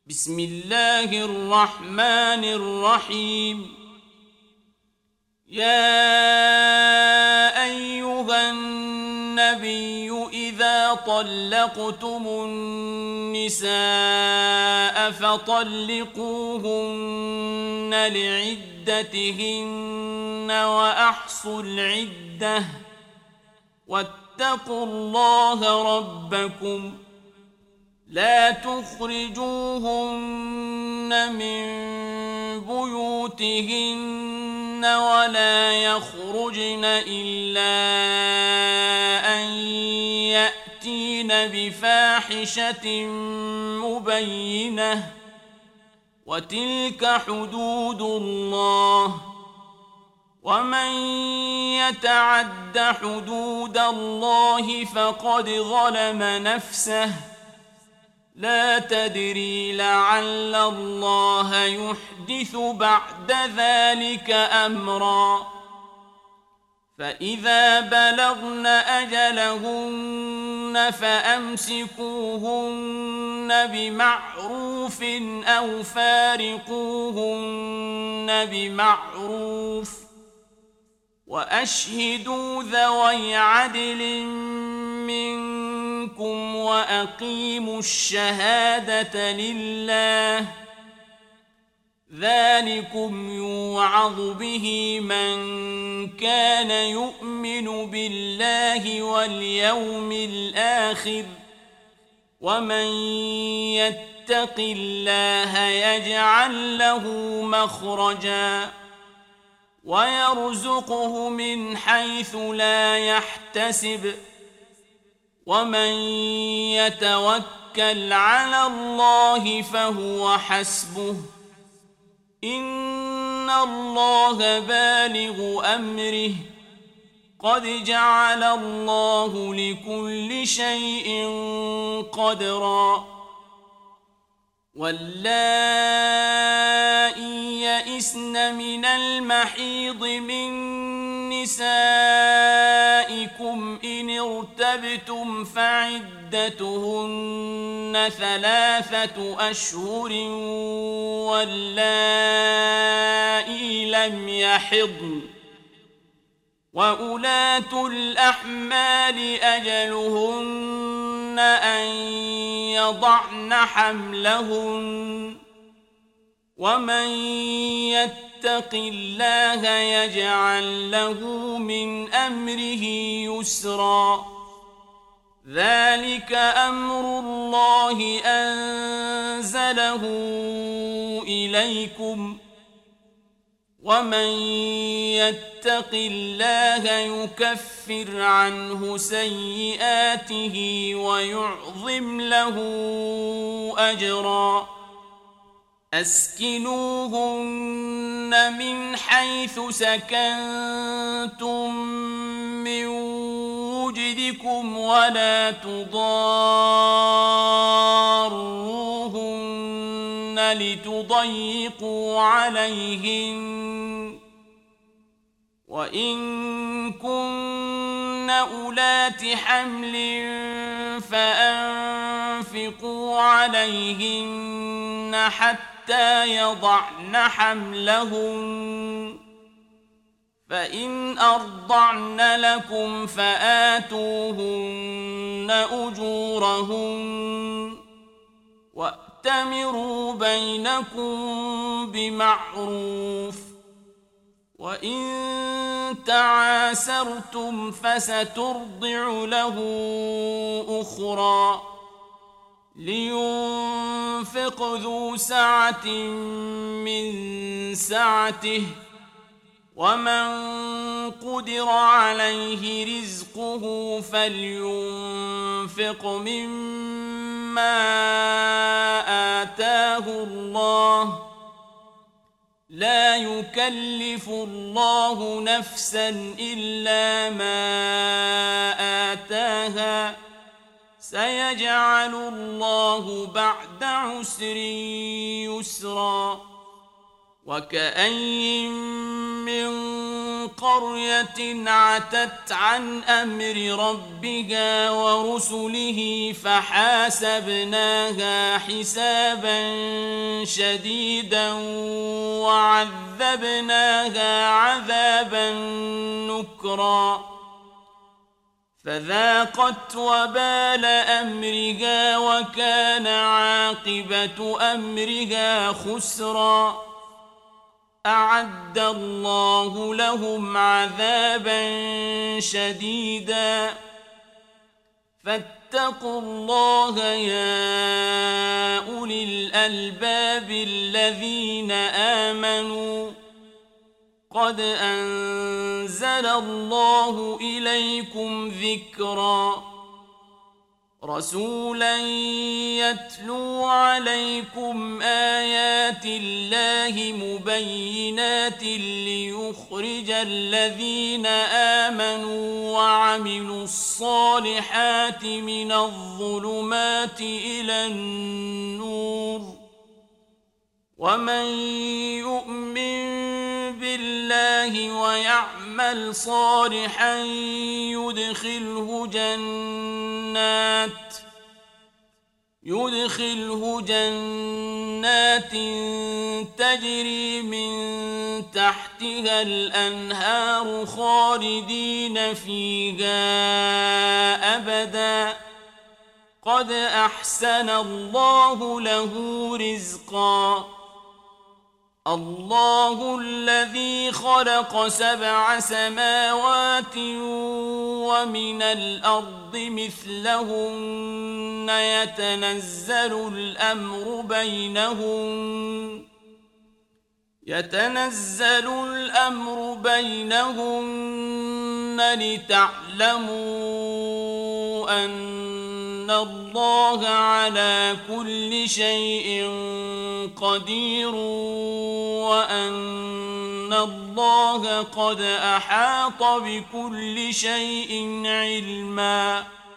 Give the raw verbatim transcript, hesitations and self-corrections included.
بسم الله الرحمن الرحيم. يا أيها النبي إذا طلقتم النساء فطلقوهن لعدتهن وأحصوا العدة واتقوا الله ربكم لا تخرجوهن من بيوتهن ولا يخرجن إلا أن يأتين بفاحشة مبينة وتلك حدود الله ومن يتعد حدود الله فقد ظلم نفسه لا تدري لعل الله يحدث بعد ذلك أمرا. فإذا بلغن أجلهن فأمسكوهن بمعروف أو فارقوهن بمعروف وأشهدوا ذوي عدل منكم وأقيموا الشهادة لله ذلكم يوعظ به من كان يؤمن بالله واليوم الآخر ومن يتق الله يجعل له مخرجا ويرزقه من حيث لا يحتسب ومن يتوكل على الله فهو حسبه إن الله بالغ أمره قد جعل الله لكل شيء قدرا. واللائي يئسن من المحيض من نسائكم إن ارتبتم فعدتهن ثلاثة أشهر واللائي لم يحضن وأولاة الأحمال أجلهن أن يضعن حملهن ومن يتق الله يجعل له من أمره يسرا. ذلك أمر الله أنزله إليكم ومن يتق الله يكفر عنه سيئاته ويعظم له أجرا. أسكنوهن من حيث سكنتم من وجدكم ولا تضاروهن لتضيقوا عليهن وإن كن أولات حمل فأنفقوا عليهن حتى يضعن حملهن فإن أرضعن لكم فآتوهن أجورهن وأتمروا بينكم بمعروف وإن تعاسرتم فسترضع له أخرى لينفق ذو سعة من سعته ومن قدر عليه رزقه فلينفق مما آتاه الله لا يكلف الله نفسا إلا ما آتاها سيجعل الله بعد عسر يسرا. وكأين من قرية عتت عن أمر ربها ورسله فحاسبناها حسابا شديدا وعذبناها عذابا نكرا فذاقت وبال أمرها وكان عاقبة أمرها خسرا أعد الله لهم عذابا شديدا فاتقوا الله يا أولي الألباب الذين آمنوا قد أنزل الله إليكم ذكرا رسولا يتلو عليكم آيات الله مبينات ليخرج الذين آمنوا وعملوا الصالحات من الظلمات إلى النور ومن يؤمن بالله ويعمل صالحا يدخله جنات يدخله جنات تجري من تحتها الأنهار خالدين فيها أبدا قد أحسن الله له رزقا الله الذي خلق سبع سماوات ومن الأرض مثلهن يتنزل الأمر بينهن يتنزل الأمر بينهن لتعلموا أن الله على كل شيء قدير وأن الله قد أحاط بكل شيء علما